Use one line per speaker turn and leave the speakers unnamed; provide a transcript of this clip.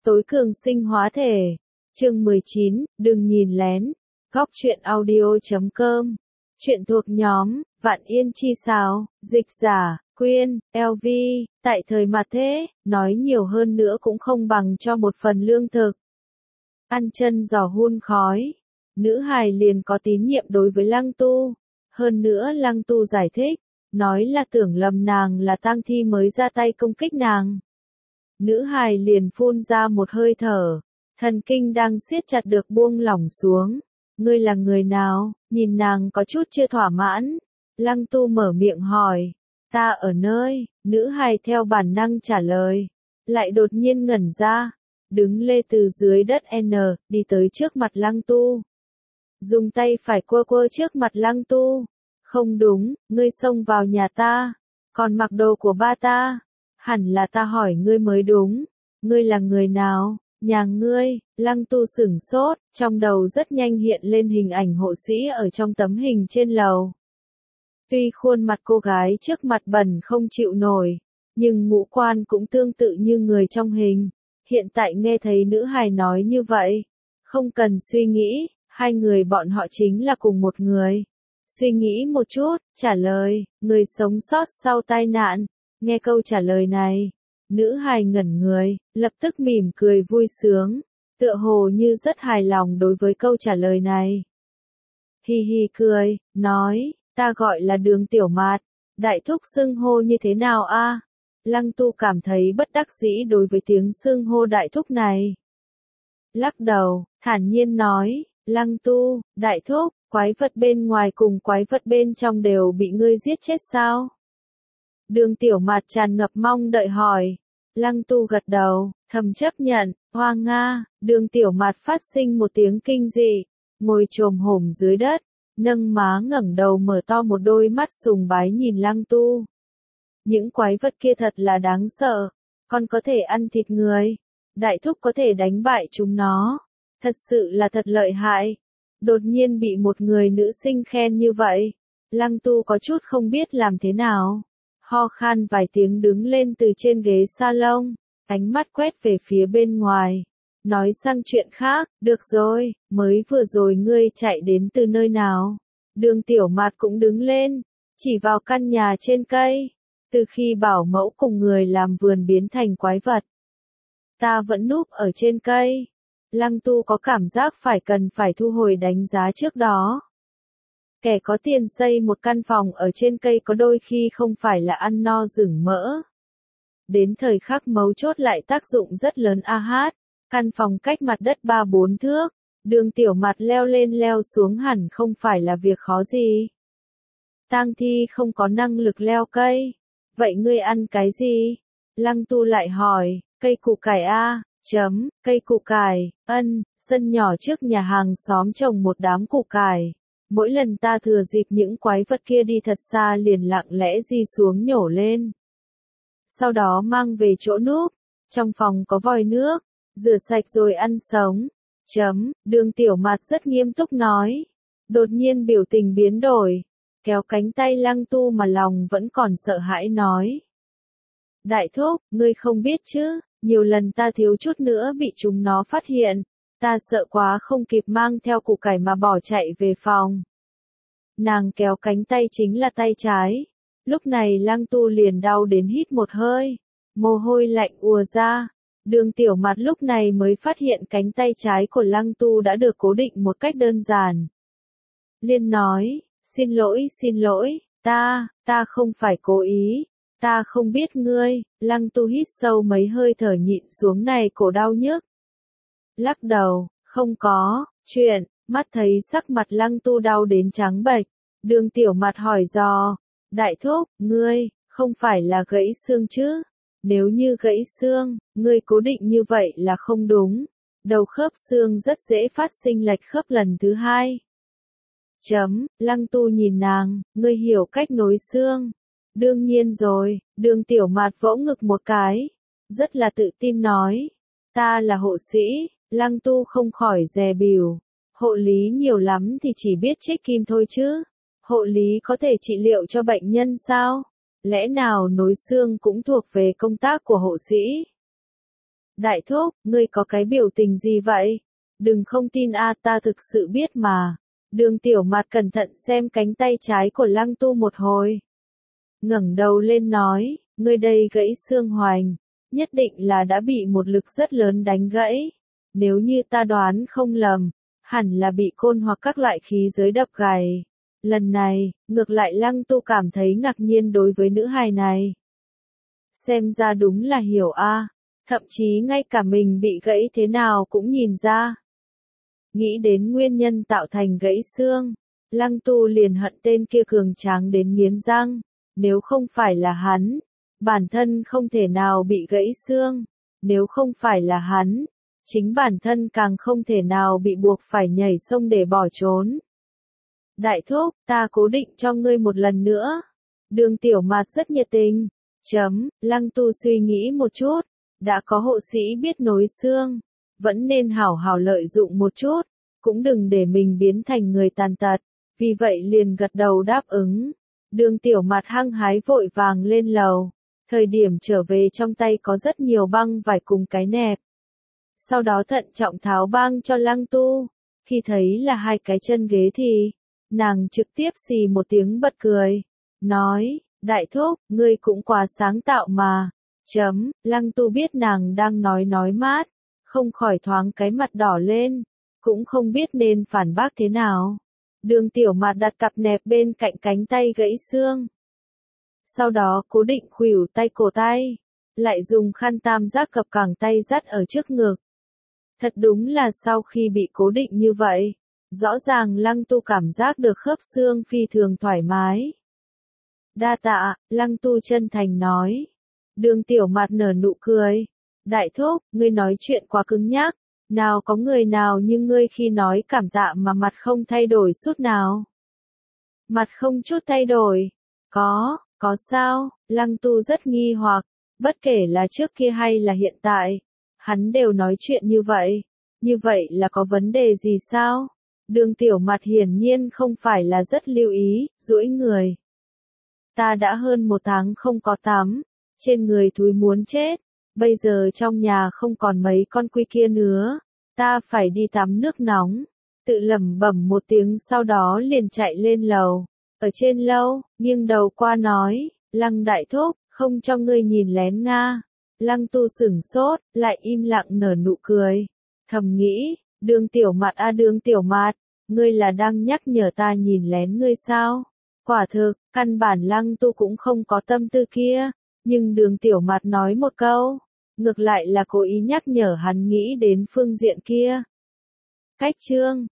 Tối cường sinh hóa thể. Chương 19, đừng nhìn lén. Góc truyện audio.com. Truyện thuộc nhóm Vạn Yên Chi Sào, dịch giả Quyên, LV. Tại thời mặt thế, nói nhiều hơn nữa cũng không bằng cho một phần lương thực. Ăn chân giò hun khói. Nữ hài liền có tín nhiệm đối với Lăng Tu. Hơn nữa Lăng Tu giải thích, nói là tưởng lầm nàng là tang thi mới ra tay công kích nàng. Nữ hài liền phun ra một hơi thở, thần kinh đang siết chặt được buông lỏng xuống. Ngươi là người nào? Nhìn nàng có chút chưa thỏa mãn. Lăng Tu mở miệng hỏi. Ta ở nơi, nữ hài theo bản năng trả lời. Lại đột nhiên ngẩn ra, đứng lê từ dưới đất đi tới trước mặt Lăng Tu. Dùng tay phải quơ quơ trước mặt Lăng Tu. Không đúng, ngươi xông vào nhà ta, còn mặc đồ của ba ta. Hẳn là ta hỏi ngươi mới đúng. Ngươi là người nào? Nhà ngươi? Lăng Tu sửng sốt, trong đầu rất nhanh hiện lên hình ảnh hộ sĩ ở trong tấm hình trên lầu. Tuy khuôn mặt cô gái trước mặt bẩn không chịu nổi, nhưng ngũ quan cũng tương tự như người trong hình. Hiện tại nghe thấy nữ hài nói như vậy, không cần suy nghĩ, hai người bọn họ chính là cùng một người. Suy nghĩ một chút, trả lời, người sống sót sau tai nạn. Nghe câu trả lời này, nữ hài ngẩn người, lập tức mỉm cười vui sướng, tựa hồ như rất hài lòng đối với câu trả lời này. Hi hi cười, nói, ta gọi là Đường Tiểu Mạt, đại thúc xưng hô như thế nào a? Lăng Tu cảm thấy bất đắc dĩ đối với tiếng xưng hô đại thúc này. Lắc đầu, thản nhiên nói, Lăng Tu, đại thúc, quái vật bên ngoài cùng quái vật bên trong đều bị ngươi giết chết sao? Đường Tiểu Mạt tràn ngập mong đợi hỏi. Lăng Tu gật đầu, thầm chấp nhận. Hoa Nga. Đường Tiểu Mạt phát sinh một tiếng kinh dị, ngồi chồm hổm dưới đất, nâng má ngẩng đầu mở to một đôi mắt sùng bái nhìn Lăng Tu. Những quái vật kia thật là đáng sợ, còn có thể ăn thịt người. Đại thúc có thể đánh bại chúng nó, thật sự là thật lợi hại. Đột nhiên bị một người nữ sinh khen như vậy, Lăng Tu có chút không biết làm thế nào. Ho khan vài tiếng đứng lên từ trên ghế salon, ánh mắt quét về phía bên ngoài. Nói sang chuyện khác, được rồi, mới vừa rồi ngươi chạy đến từ nơi nào? Đường Tiểu Mạt cũng đứng lên, chỉ vào căn nhà trên cây. Từ khi bảo mẫu cùng người làm vườn biến thành quái vật, ta vẫn núp ở trên cây. Lăng Tu có cảm giác cần phải thu hồi đánh giá trước đó. Kẻ có tiền xây một căn phòng ở trên cây có đôi khi không phải là ăn no rừng mỡ. Đến thời khắc mấu chốt lại tác dụng rất lớn căn phòng cách mặt đất 3-4 thước, Đường Tiểu Mạt leo lên leo xuống hẳn không phải là việc khó gì. Tang thi không có năng lực leo cây. Vậy ngươi ăn cái gì? Lăng Tu lại hỏi, cây củ cải cây củ cải, sân nhỏ trước nhà hàng xóm trồng một đám củ cải. Mỗi lần ta thừa dịp những quái vật kia đi thật xa liền lặng lẽ di xuống nhổ lên. Sau đó mang về chỗ núp, trong phòng có vòi nước, rửa sạch rồi ăn sống. Đường Tiểu Mạt rất nghiêm túc nói. Đột nhiên biểu tình biến đổi, kéo cánh tay Lăng Tu mà lòng vẫn còn sợ hãi nói. Đại thúc, ngươi không biết chứ, nhiều lần ta thiếu chút nữa bị chúng nó phát hiện. Ta sợ quá không kịp mang theo củ cải mà bỏ chạy về phòng. Nàng kéo cánh tay chính là tay trái. Lúc này Lăng Tu liền đau đến hít một hơi. Mồ hôi lạnh ùa ra. Đường Tiểu Mạt lúc này mới phát hiện cánh tay trái của Lăng Tu đã được cố định một cách đơn giản. Liên nói, xin lỗi, ta không phải cố ý. Ta không biết ngươi. Lăng Tu hít sâu mấy hơi thở nhịn xuống này cổ đau nhức. Lắc đầu, không có chuyện. Mắt thấy sắc mặt Lăng Tu đau đến trắng bệch, Đường Tiểu Mạt hỏi dò, đại thúc, ngươi, không phải là gãy xương chứ? Nếu như gãy xương, ngươi cố định như vậy là không đúng. Đầu khớp xương rất dễ phát sinh lệch khớp lần thứ hai. Lăng Tu nhìn nàng, ngươi hiểu cách nối xương. Đương nhiên rồi. Đường Tiểu Mạt vỗ ngực một cái, rất là tự tin nói, ta là hộ sĩ. Lăng Tu không khỏi dè bỉu. Hộ lý nhiều lắm thì chỉ biết trích kim thôi chứ. Hộ lý có thể trị liệu cho bệnh nhân sao? Lẽ nào nối xương cũng thuộc về công tác của hộ sĩ? Đại thúc, ngươi có cái biểu tình gì vậy? Đừng không tin ta thực sự biết mà. Đường Tiểu Mạt cẩn thận xem cánh tay trái của Lăng Tu một hồi. Ngẩng đầu lên nói, ngươi đây gãy xương hoành, nhất định là đã bị một lực rất lớn đánh gãy. Nếu như ta đoán không lầm, hẳn là bị côn hoặc các loại khí giới đập gãy. Lần này, ngược lại Lăng Tu cảm thấy ngạc nhiên đối với nữ hài này. Xem ra đúng là hiểu thậm chí ngay cả mình bị gãy thế nào cũng nhìn ra. Nghĩ đến nguyên nhân tạo thành gãy xương, Lăng Tu liền hận tên kia cường tráng đến nghiến răng, nếu không phải là hắn, bản thân không thể nào bị gãy xương, nếu không phải là hắn, chính bản thân càng không thể nào bị buộc phải nhảy sông để bỏ trốn. Đại thúc, ta cố định cho ngươi một lần nữa. Đường Tiểu Mạt rất nhiệt tình. Lăng Tu suy nghĩ một chút, đã có hộ sĩ biết nối xương, vẫn nên hảo hảo lợi dụng một chút, cũng đừng để mình biến thành người tàn tật, vì vậy liền gật đầu đáp ứng. Đường Tiểu Mạt hăng hái vội vàng lên lầu, thời điểm trở về trong tay có rất nhiều băng vải cùng cái nẹp. Sau đó thận trọng tháo băng cho Lăng Tu, khi thấy là hai cái chân ghế thì, nàng trực tiếp xì một tiếng bật cười, nói, đại thúc, ngươi cũng quá sáng tạo mà. Lăng Tu biết nàng đang nói mát, không khỏi thoáng cái mặt đỏ lên, cũng không biết nên phản bác thế nào. Đường Tiểu Mạt đặt cặp nẹp bên cạnh cánh tay gãy xương. Sau đó cố định khuỷu tay cổ tay, lại dùng khăn tam giác cập cẳng tay dắt ở trước ngực. Thật đúng là sau khi bị cố định như vậy, rõ ràng Lăng Tu cảm giác được khớp xương phi thường thoải mái. Đa tạ, Lăng Tu chân thành nói. Đường Tiểu Mạt nở nụ cười. Đại thúc, ngươi nói chuyện quá cứng nhắc, nào có người nào như ngươi khi nói cảm tạ mà mặt không thay đổi chút nào. Mặt không chút thay đổi. Có sao? Lăng Tu rất nghi hoặc, bất kể là trước kia hay là hiện tại, hắn đều nói chuyện như vậy là có vấn đề gì sao? Đường Tiểu Mạt hiển nhiên không phải là rất lưu ý, duỗi người. Ta đã hơn 1 tháng không có tắm, trên người thúi muốn chết, bây giờ trong nhà không còn mấy con quy kia nữa, ta phải đi tắm nước nóng. Tự lẩm bẩm một tiếng sau đó liền chạy lên lầu. Ở trên lâu, nghiêng đầu qua nói, Lăng đại thúc, không cho ngươi nhìn lén Nga. Lăng Tu sửng sốt, lại im lặng nở nụ cười. Thầm nghĩ, Đường Tiểu Mạt Đường Tiểu Mạt, ngươi là đang nhắc nhở ta nhìn lén ngươi sao? Quả thực, căn bản Lăng Tu cũng không có tâm tư kia, nhưng Đường Tiểu Mạt nói một câu, ngược lại là cố ý nhắc nhở hắn nghĩ đến phương diện kia. Cách chương